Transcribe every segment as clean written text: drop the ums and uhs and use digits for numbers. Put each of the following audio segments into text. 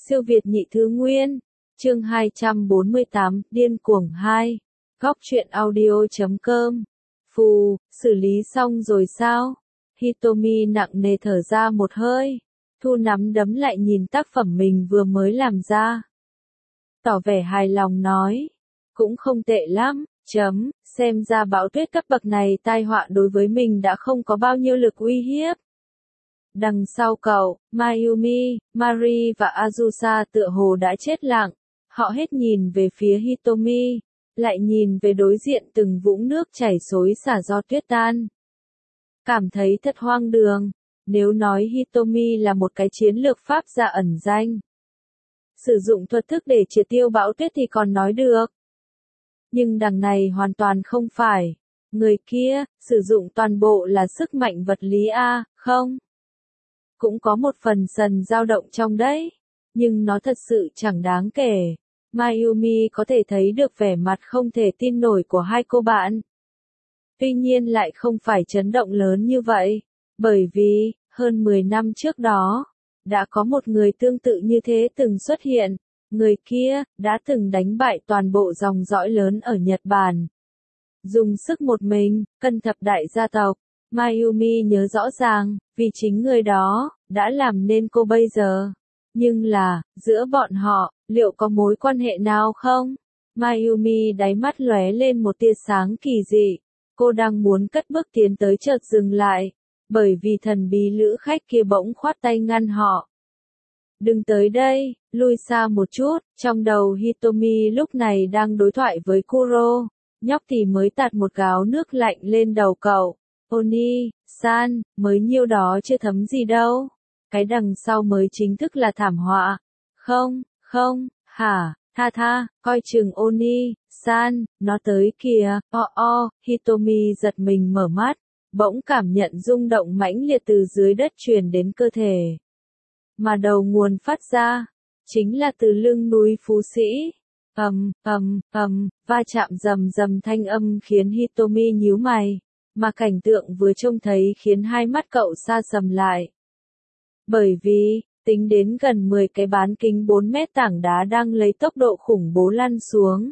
Siêu Việt nhị thứ nguyên, chương 248, điên cuồng 2, góc truyện audio.com. Phù, xử lý xong rồi sao? Hitomi nặng nề thở ra một hơi, thu nắm đấm lại nhìn tác phẩm mình vừa mới làm ra. Tỏ vẻ hài lòng nói, cũng không tệ lắm, xem ra bão tuyết cấp bậc này tai họa đối với mình đã không có bao nhiêu lực uy hiếp. Đằng sau cậu, Mayumi, Mari và Azusa tựa hồ đã chết lặng, họ hết nhìn về phía Hitomi, lại nhìn về đối diện từng vũng nước chảy xối xả do tuyết tan. Cảm thấy thật hoang đường, nếu nói Hitomi là một cái chiến lược pháp gia ẩn danh. Sử dụng thuật thức để triệt tiêu bão tuyết thì còn nói được. Nhưng đằng này hoàn toàn không phải. Người kia, sử dụng toàn bộ là sức mạnh vật lý a, không? Cũng có một phần sần dao động trong đấy. Nhưng nó thật sự chẳng đáng kể. Mayumi có thể thấy được vẻ mặt không thể tin nổi của hai cô bạn. Tuy nhiên lại không phải chấn động lớn như vậy. Bởi vì, hơn 10 năm trước đó, đã có một người tương tự như thế từng xuất hiện. Người kia, đã từng đánh bại toàn bộ dòng dõi lớn ở Nhật Bản. Dùng sức một mình, cân thập đại gia tộc. Mayumi nhớ rõ ràng, vì chính người đó, đã làm nên cô bây giờ. Nhưng là, giữa bọn họ, liệu có mối quan hệ nào không? Mayumi đáy mắt lóe lên một tia sáng kỳ dị. Cô đang muốn cất bước tiến tới chợt dừng lại. Bởi vì thần bí lữ khách kia bỗng khoát tay ngăn họ. Đừng tới đây, lui xa một chút, trong đầu Hitomi lúc này đang đối thoại với Kuro. Nhóc thì mới tạt một gáo nước lạnh lên đầu cậu. Oni-san, mới nhiêu đó chưa thấm gì đâu. Cái đằng sau mới chính thức là thảm họa. Không, hả, tha, coi chừng Oni-san, nó tới kìa, Hitomi giật mình mở mắt, bỗng cảm nhận rung động mãnh liệt từ dưới đất truyền đến cơ thể. Mà đầu nguồn phát ra, chính là từ lưng núi Phú Sĩ. Va chạm rầm thanh âm khiến Hitomi nhíu mày, mà cảnh tượng vừa trông thấy khiến hai mắt cậu sa sầm lại. Bởi vì, tính đến gần 10 cái bán kính 4 mét tảng đá đang lấy tốc độ khủng bố lăn xuống.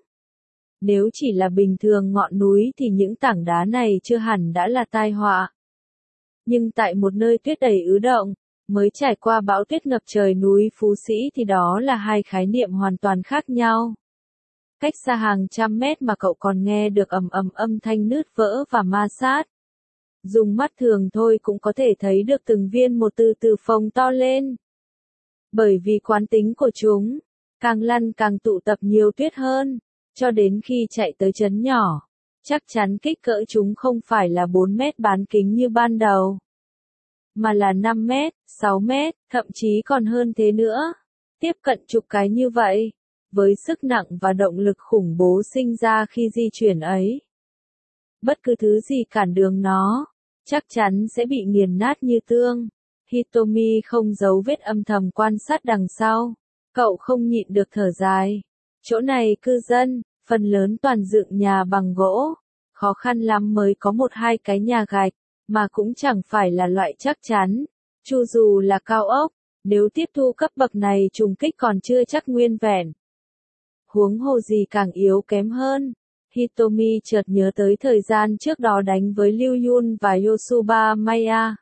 Nếu chỉ là bình thường ngọn núi thì những tảng đá này chưa hẳn đã là tai họa. Nhưng tại một nơi tuyết đầy ứ động, mới trải qua bão tuyết ngập trời núi Phú Sĩ thì đó là hai khái niệm hoàn toàn khác nhau. Cách xa hàng trăm mét mà cậu còn nghe được ầm âm thanh nứt vỡ và ma sát. Dùng mắt thường thôi cũng có thể thấy được từng viên một từ từ phồng to lên. Bởi vì quán tính của chúng, càng lăn càng tụ tập nhiều tuyết hơn, cho đến khi chạy tới trấn nhỏ, chắc chắn kích cỡ chúng không phải là 4 mét bán kính như ban đầu, mà là 5 mét, 6 mét, thậm chí còn hơn thế nữa. Tiếp cận chục cái như vậy, với sức nặng và động lực khủng bố sinh ra khi di chuyển ấy. Bất cứ thứ gì cản đường nó, chắc chắn sẽ bị nghiền nát như tương. Hitomi không giấu vết âm thầm quan sát đằng sau. Cậu không nhịn được thở dài. Chỗ này cư dân, phần lớn toàn dựng nhà bằng gỗ. Khó khăn lắm mới có một hai cái nhà gạch, mà cũng chẳng phải là loại chắc chắn. Chu dù là cao ốc, nếu tiếp thu cấp bậc này trùng kích còn chưa chắc nguyên vẹn. Huống hồ gì càng yếu kém hơn. Hitomi chợt nhớ tới thời gian trước đó đánh với Liu Yun và Yosuba Maya.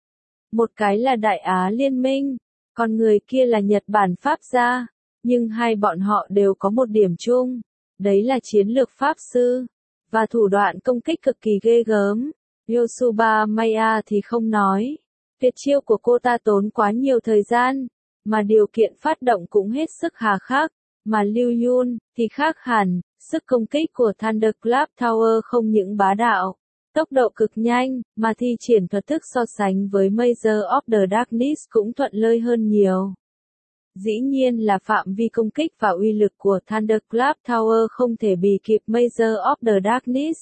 Một cái là Đại Á Liên minh, còn người kia là Nhật Bản Pháp gia, nhưng hai bọn họ đều có một điểm chung, đấy là chiến lược Pháp sư, và thủ đoạn công kích cực kỳ ghê gớm. Yosuba Maya thì không nói, tuyệt chiêu của cô ta tốn quá nhiều thời gian, mà điều kiện phát động cũng hết sức hà khắc, mà Liu Yun thì khác hẳn, sức công kích của Thunderclap Tower không những bá đạo, tốc độ cực nhanh, mà thi triển thuật thức so sánh với Master of the Darkness cũng thuận lợi hơn nhiều. Dĩ nhiên là phạm vi công kích và uy lực của Thunderclap Tower không thể bì kịp Master of the Darkness.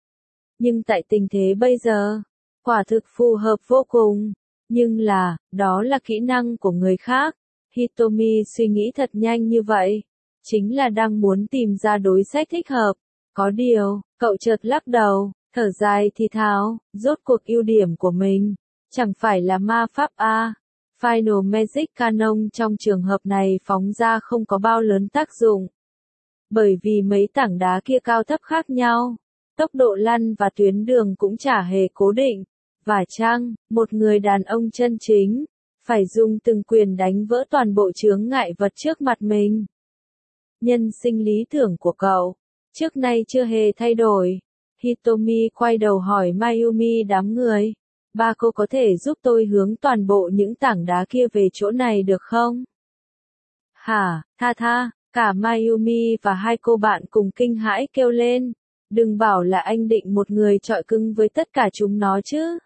Nhưng tại tình thế bây giờ, quả thực phù hợp vô cùng. Nhưng là, đó là kỹ năng của người khác. Hitomi suy nghĩ thật nhanh như vậy. Chính là đang muốn tìm ra đối sách thích hợp. Có điều, cậu chợt lắc đầu, thở dài thì thào, rốt cuộc ưu điểm của mình, chẳng phải là ma pháp a. Final Magic Cannon trong trường hợp này phóng ra không có bao lớn tác dụng. Bởi vì mấy tảng đá kia cao thấp khác nhau, tốc độ lăn và tuyến đường cũng chả hề cố định. Và chăng, một người đàn ông chân chính, phải dùng từng quyền đánh vỡ toàn bộ chướng ngại vật trước mặt mình. Nhân sinh lý tưởng của cậu, trước nay chưa hề thay đổi. Hitomi quay đầu hỏi Mayumi đám người. Ba cô có thể giúp tôi hướng toàn bộ những tảng đá kia về chỗ này được không? Hả, tha, cả Mayumi và hai cô bạn cùng kinh hãi kêu lên. Đừng bảo là anh định một người chọi cứng với tất cả chúng nó chứ.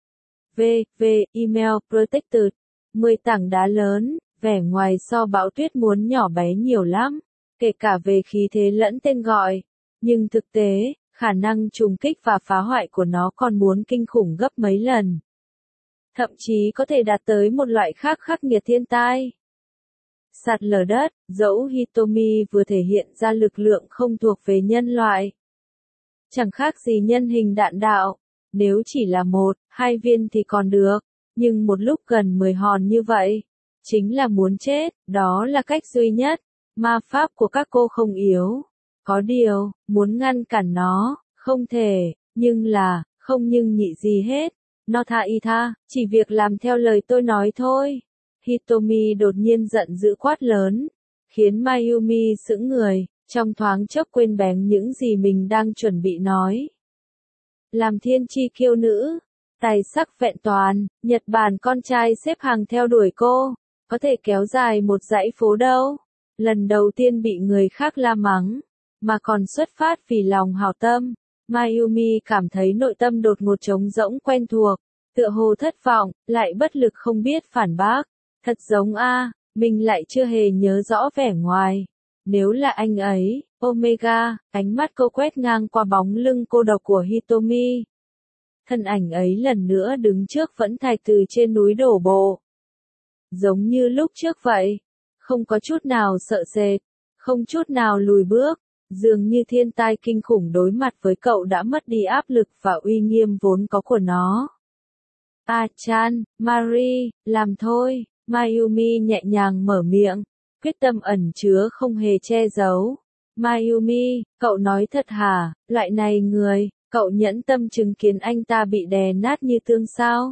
Email Protected. 10 tảng đá lớn, vẻ ngoài so bão tuyết muốn nhỏ bé nhiều lắm, kể cả về khí thế lẫn tên gọi. Nhưng thực tế, khả năng trùng kích và phá hoại của nó còn muốn kinh khủng gấp mấy lần. Thậm chí có thể đạt tới một loại khác khắc nghiệt thiên tai. Sạt lở đất, dẫu Hitomi vừa thể hiện ra lực lượng không thuộc về nhân loại. Chẳng khác gì nhân hình đạn đạo, nếu chỉ là 1, 2 viên thì còn được, nhưng một lúc gần 10 hòn như vậy, chính là muốn chết, đó là cách duy nhất. Ma pháp của các cô không yếu. Có điều, muốn ngăn cản nó, không thể, không nhưng nhị gì hết. No tha, chỉ việc làm theo lời tôi nói thôi. Hitomi đột nhiên giận dữ quát lớn, khiến Mayumi sững người, trong thoáng chốc quên bén những gì mình đang chuẩn bị nói. Làm thiên chi kiêu nữ, tài sắc vẹn toàn, Nhật Bản con trai xếp hàng theo đuổi cô, có thể kéo dài một dãy phố đâu. Lần đầu tiên bị người khác la mắng, mà còn xuất phát vì lòng hảo tâm, Mayumi cảm thấy nội tâm đột ngột trống rỗng quen thuộc, tựa hồ thất vọng, lại bất lực không biết phản bác. Thật giống mình lại chưa hề nhớ rõ vẻ ngoài. Nếu là anh ấy, Omega, ánh mắt cô quét ngang qua bóng lưng cô độc của Hitomi. Thân ảnh ấy lần nữa đứng trước vẫn thạch từ trên núi đổ bộ. Giống như lúc trước vậy, không có chút nào sợ sệt, không chút nào lùi bước, dường như thiên tai kinh khủng đối mặt với cậu đã mất đi áp lực và uy nghiêm vốn có của nó. Chan, Marie, làm thôi, Mayumi nhẹ nhàng mở miệng, quyết tâm ẩn chứa không hề che giấu. Mayumi, cậu nói thật hả, loại này người, cậu nhẫn tâm chứng kiến anh ta bị đè nát như tương sao?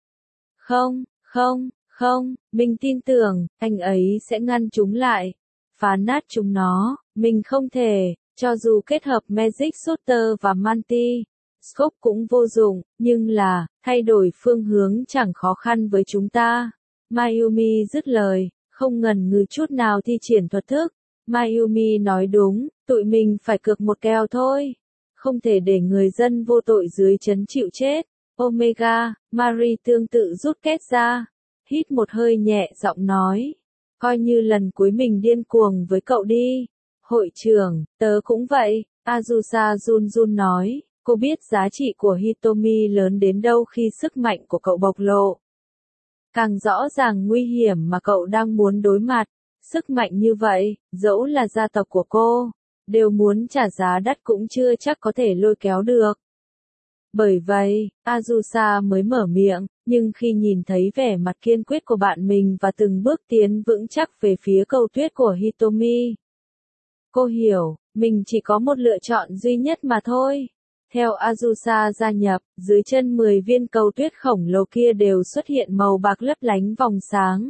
Không, mình tin tưởng, anh ấy sẽ ngăn chúng lại, phá nát chúng nó, mình không thể, cho dù kết hợp Magic Shooter và Multi Scope cũng vô dụng, nhưng thay đổi phương hướng chẳng khó khăn với chúng ta. Mayumi dứt lời, không ngần ngừ chút nào thi triển thuật thức. Mayumi nói đúng, tụi mình phải cược một kèo thôi. Không thể để người dân vô tội dưới trấn chịu chết. Omega, Marie tương tự rút két ra. Hít một hơi nhẹ giọng nói. Coi như lần cuối mình điên cuồng với cậu đi. Hội trưởng, tớ cũng vậy. Azusa run run nói. Cô biết giá trị của Hitomi lớn đến đâu khi sức mạnh của cậu bộc lộ. Càng rõ ràng nguy hiểm mà cậu đang muốn đối mặt. Sức mạnh như vậy, dẫu là gia tộc của cô, đều muốn trả giá đắt cũng chưa chắc có thể lôi kéo được. Bởi vậy, Azusa mới mở miệng, nhưng khi nhìn thấy vẻ mặt kiên quyết của bạn mình và từng bước tiến vững chắc về phía cầu tuyết của Hitomi, cô hiểu, mình chỉ có một lựa chọn duy nhất mà thôi. Theo Azusa gia nhập, dưới chân 10 viên cầu tuyết khổng lồ kia đều xuất hiện màu bạc lấp lánh vòng sáng.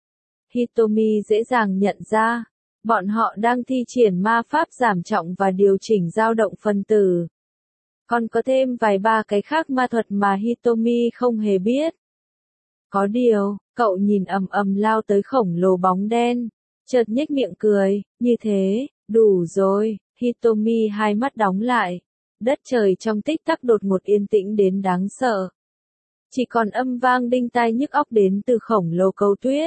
Hitomi dễ dàng nhận ra, bọn họ đang thi triển ma pháp giảm trọng và điều chỉnh dao động phân tử. Còn có thêm vài ba cái khác ma thuật mà Hitomi không hề biết. Có điều, cậu nhìn ầm lao tới khổng lồ bóng đen, chợt nhếch miệng cười, như thế, đủ rồi. Hitomi hai mắt đóng lại. Đất trời trong tích tắc đột ngột yên tĩnh đến đáng sợ. Chỉ còn âm vang đinh tai nhức óc đến từ khổng lồ cầu tuyết.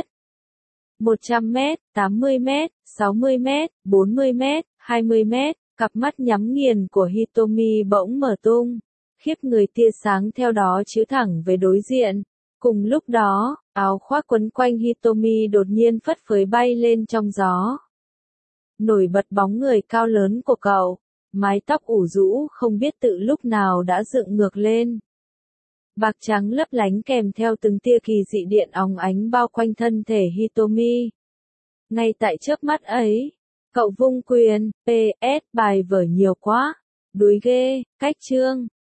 100 mét, 80 mét, 60 mét, 40 mét, 20 mét, cặp mắt nhắm nghiền của Hitomi bỗng mở tung. Khiếp người tia sáng theo đó chiếu thẳng về đối diện. Cùng lúc đó, áo khoác quấn quanh Hitomi đột nhiên phất phới bay lên trong gió. Nổi bật bóng người cao lớn của cậu. Mái tóc ủ rũ không biết tự lúc nào đã dựng ngược lên. bạc trắng lấp lánh kèm theo từng tia kỳ dị điện óng ánh bao quanh thân thể Hitomi. Ngay tại chớp mắt ấy, cậu vung quyền, PS, bài vở nhiều quá, đuối ghê, cách chương.